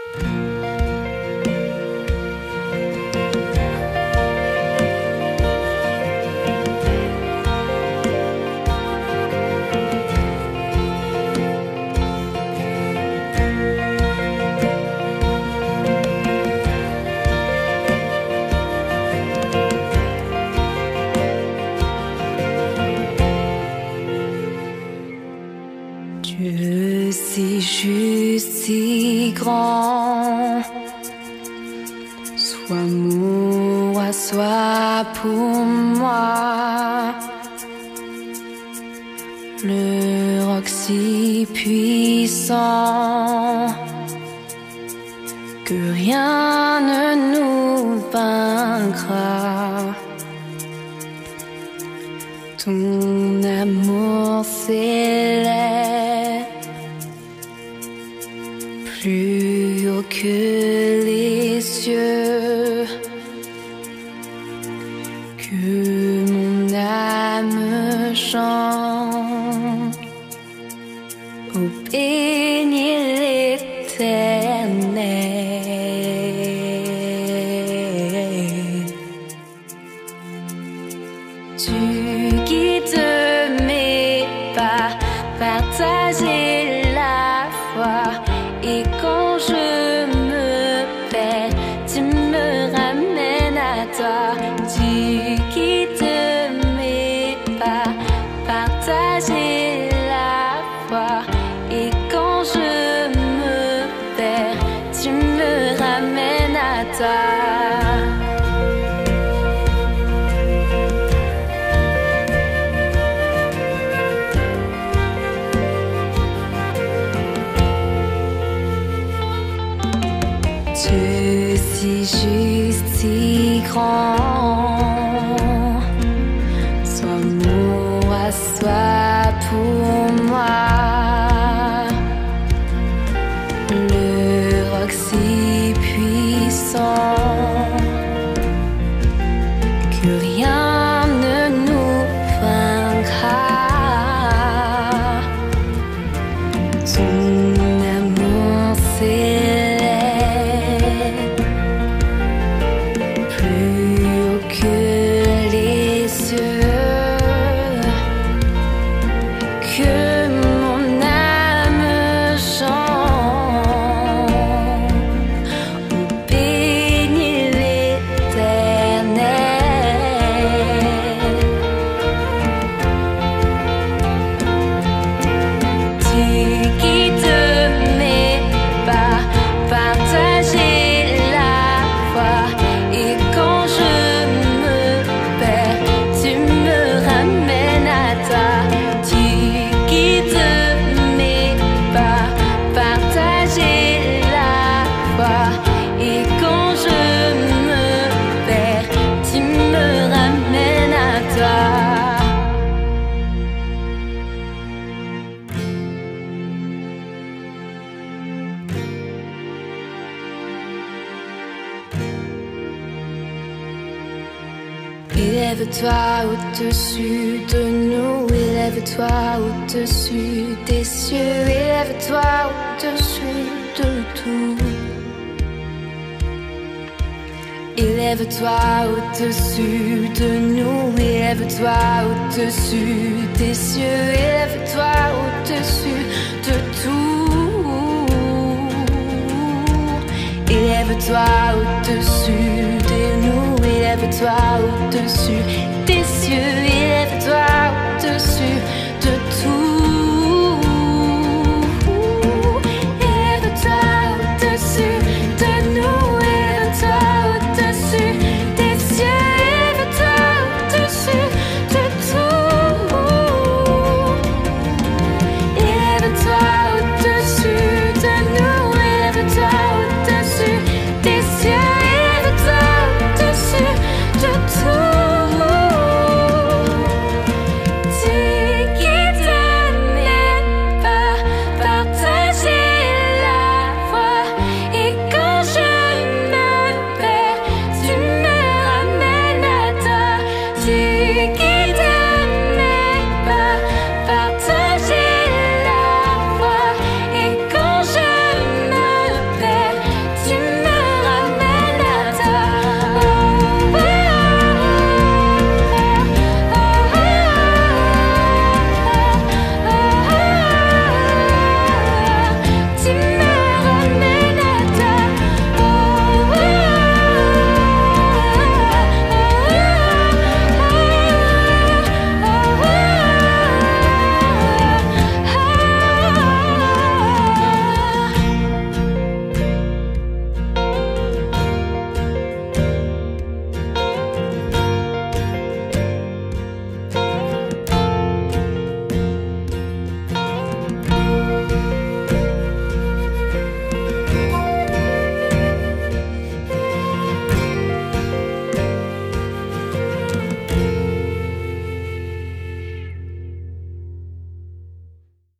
Dieu si juste, si grand, soit moi, soit pour moi. Le roc si puissant que rien ne nous vaincra. Ton amour s'élève plus haut que les cieux, que mon âme chante. Oh, bénis l'Éternel. Tu guides mes pas, partager la foi. Et quand je me perds, tu me ramènes à toi. Tu guides mes pas, partager la foi. Et quand je me perds, tu me ramènes à toi. Dieu si juste, si grand, soit moi, soit pour moi. Le roc si puissant que rien ne nous vaincra. Ton amour s'élève plus haut que les cieux, que mon âme chante. Oh, bénis l'Éternel. Tu guides mes pas, partager la foi. Et quand je me perds, tu me ramènes à toi. Tu guides mes pas, partager la foi. Et quand je me perds, tu me ramènes à toi. Élève-toi au-dessus de nous, élève-toi au-dessus des cieux, élève-toi au-dessus de tout. Élève-toi au-dessus de nous, élève-toi au-dessus des cieux, élève-toi au-dessus de tout. Élève-toi au-dessus de nous, élève-toi au-dessus des cieux, élève-toi au-dessus